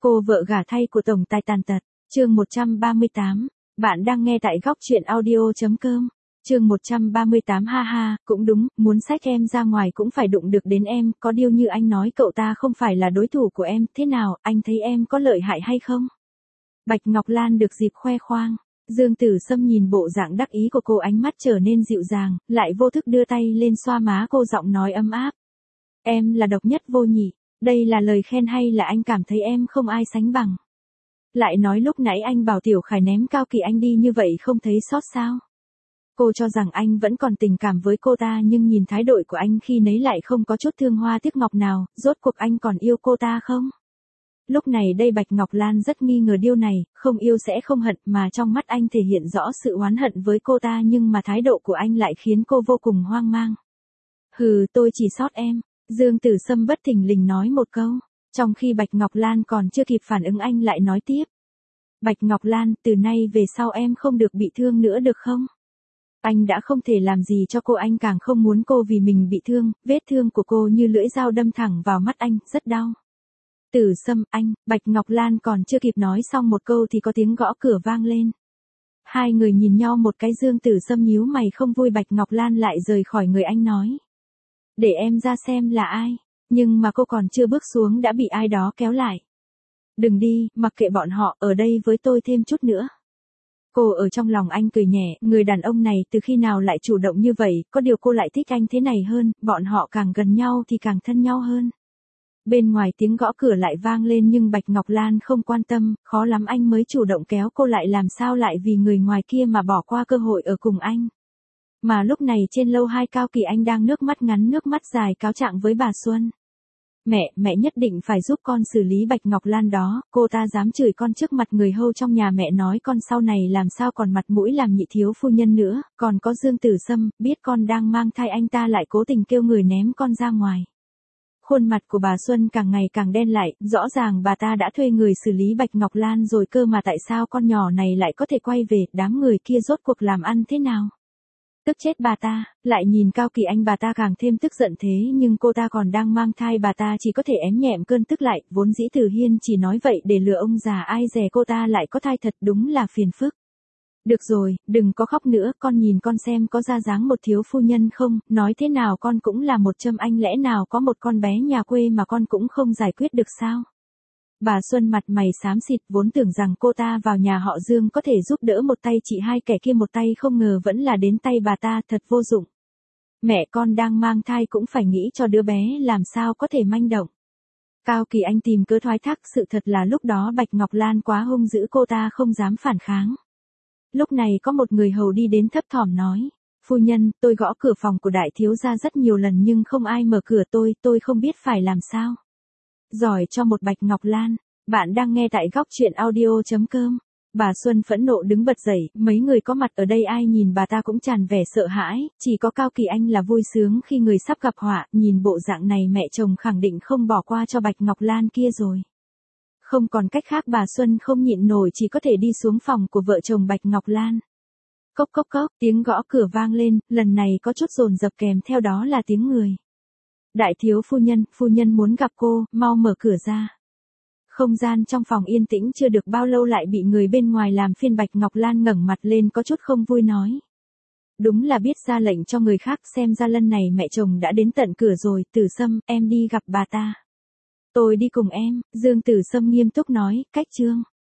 Cô vợ gả thay của tổng tài tàn tật, chương 138. Bạn đang nghe tại góc truyện audio.com. Chương 138 ha ha, cũng đúng, muốn xách em ra ngoài cũng phải đụng được đến em, có điều như anh nói cậu ta không phải là đối thủ của em, thế nào, anh thấy em có lợi hại hay không? Bạch Ngọc Lan được dịp khoe khoang. Dương Tử Sâm nhìn bộ dạng đắc ý của cô, ánh mắt trở nên dịu dàng, lại vô thức đưa tay lên xoa má cô, giọng nói ấm áp. Em là độc nhất vô nhị, đây là lời khen hay là anh cảm thấy em không ai sánh bằng? Lại nói lúc nãy anh bảo Tiểu Khải ném Cao Kỳ Anh đi như vậy không thấy sót sao? Cô cho rằng anh vẫn còn tình cảm với cô ta, nhưng nhìn thái độ của anh khi nấy lại không có chút thương hoa tiếc ngọc nào, rốt cuộc anh còn yêu cô ta không? Lúc này đây Bạch Ngọc Lan rất nghi ngờ điều này, không yêu sẽ không hận, mà trong mắt anh thể hiện rõ sự oán hận với cô ta, nhưng mà thái độ của anh lại khiến cô vô cùng hoang mang. Hừ, tôi chỉ sót em, Dương Tử Sâm bất thình lình nói một câu, trong khi Bạch Ngọc Lan còn chưa kịp phản ứng anh lại nói tiếp. Bạch Ngọc Lan, từ nay về sau em không được bị thương nữa được không? Anh đã không thể làm gì cho cô, anh càng không muốn cô vì mình bị thương, vết thương của cô như lưỡi dao đâm thẳng vào mắt anh, rất đau. Tử Sâm, anh, Bạch Ngọc Lan còn chưa kịp nói xong một câu thì có tiếng gõ cửa vang lên. Hai người nhìn nhau một cái, Dương Tử Sâm nhíu mày không vui, Bạch Ngọc Lan lại rời khỏi người anh nói. Để em ra xem là ai, nhưng mà cô còn chưa bước xuống đã bị ai đó kéo lại. Đừng đi, mặc kệ bọn họ, ở đây với tôi thêm chút nữa. Cô ở trong lòng anh cười nhẹ, người đàn ông này từ khi nào lại chủ động như vậy, có điều cô lại thích anh thế này hơn, bọn họ càng gần nhau thì càng thân nhau hơn. Bên ngoài tiếng gõ cửa lại vang lên nhưng Bạch Ngọc Lan không quan tâm, khó lắm anh mới chủ động kéo cô lại, làm sao lại vì người ngoài kia mà bỏ qua cơ hội ở cùng anh. Mà lúc này trên lầu 2 Cao Kỳ Anh đang nước mắt ngắn nước mắt dài cáo trạng với bà Xuân. Mẹ nhất định phải giúp con xử lý Bạch Ngọc Lan đó, cô ta dám chửi con trước mặt người hầu trong nhà, mẹ nói con sau này làm sao còn mặt mũi làm nhị thiếu phu nhân nữa, còn có Dương Tử Sâm, biết con đang mang thai anh ta lại cố tình kêu người ném con ra ngoài. Khuôn mặt của bà Xuân càng ngày càng đen lại, rõ ràng bà ta đã thuê người xử lý Bạch Ngọc Lan rồi cơ mà tại sao con nhỏ này lại có thể quay về, đám người kia rốt cuộc làm ăn thế nào? Tức chết bà ta, lại nhìn Cao Kỳ Anh bà ta càng thêm tức giận, thế nhưng cô ta còn đang mang thai, bà ta chỉ có thể ém nhẹm cơn tức lại, vốn dĩ Từ Hiên chỉ nói vậy để lừa ông già, ai dè cô ta lại có thai thật, đúng là phiền phức. Được rồi, đừng có khóc nữa, con nhìn con xem có ra dáng một thiếu phu nhân không, nói thế nào con cũng là một Trâm Anh, lẽ nào có một con bé nhà quê mà con cũng không giải quyết được sao? Bà Xuân mặt mày xám xịt, vốn tưởng rằng cô ta vào nhà họ Dương có thể giúp đỡ một tay chị hai kẻ kia một tay, không ngờ vẫn là đến tay bà ta, thật vô dụng. Mẹ con đang mang thai cũng phải nghĩ cho đứa bé, làm sao có thể manh động. Cao Kỳ Anh tìm cớ thoái thác, sự thật là lúc đó Bạch Ngọc Lan quá hung dữ, cô ta không dám phản kháng. Lúc này có một người hầu đi đến thấp thỏm nói, phu nhân, tôi gõ cửa phòng của đại thiếu gia rất nhiều lần nhưng không ai mở cửa, tôi không biết phải làm sao. Giỏi cho một Bạch Ngọc Lan, bạn đang nghe tại góc truyện audio.com. Bà Xuân phẫn nộ đứng bật dậy, mấy người có mặt ở đây ai nhìn bà ta cũng tràn vẻ sợ hãi, chỉ có Cao Kỳ Anh là vui sướng khi người sắp gặp họa, nhìn bộ dạng này mẹ chồng khẳng định không bỏ qua cho Bạch Ngọc Lan kia rồi. Không còn cách khác, bà Xuân không nhịn nổi chỉ có thể đi xuống phòng của vợ chồng Bạch Ngọc Lan. Cốc cốc cốc, tiếng gõ cửa vang lên, lần này có chút dồn dập kèm theo đó là tiếng người. Đại thiếu phu nhân muốn gặp cô, mau mở cửa ra. Không gian trong phòng yên tĩnh chưa được bao lâu lại bị người bên ngoài làm phiền, Bạch Ngọc Lan ngẩng mặt lên có chút không vui nói. Đúng là biết ra lệnh cho người khác, xem ra lần này mẹ chồng đã đến tận cửa rồi, Tử Sâm, em đi gặp bà ta. Tôi đi cùng em, Dương Tử Sâm nghiêm túc nói, cách chương.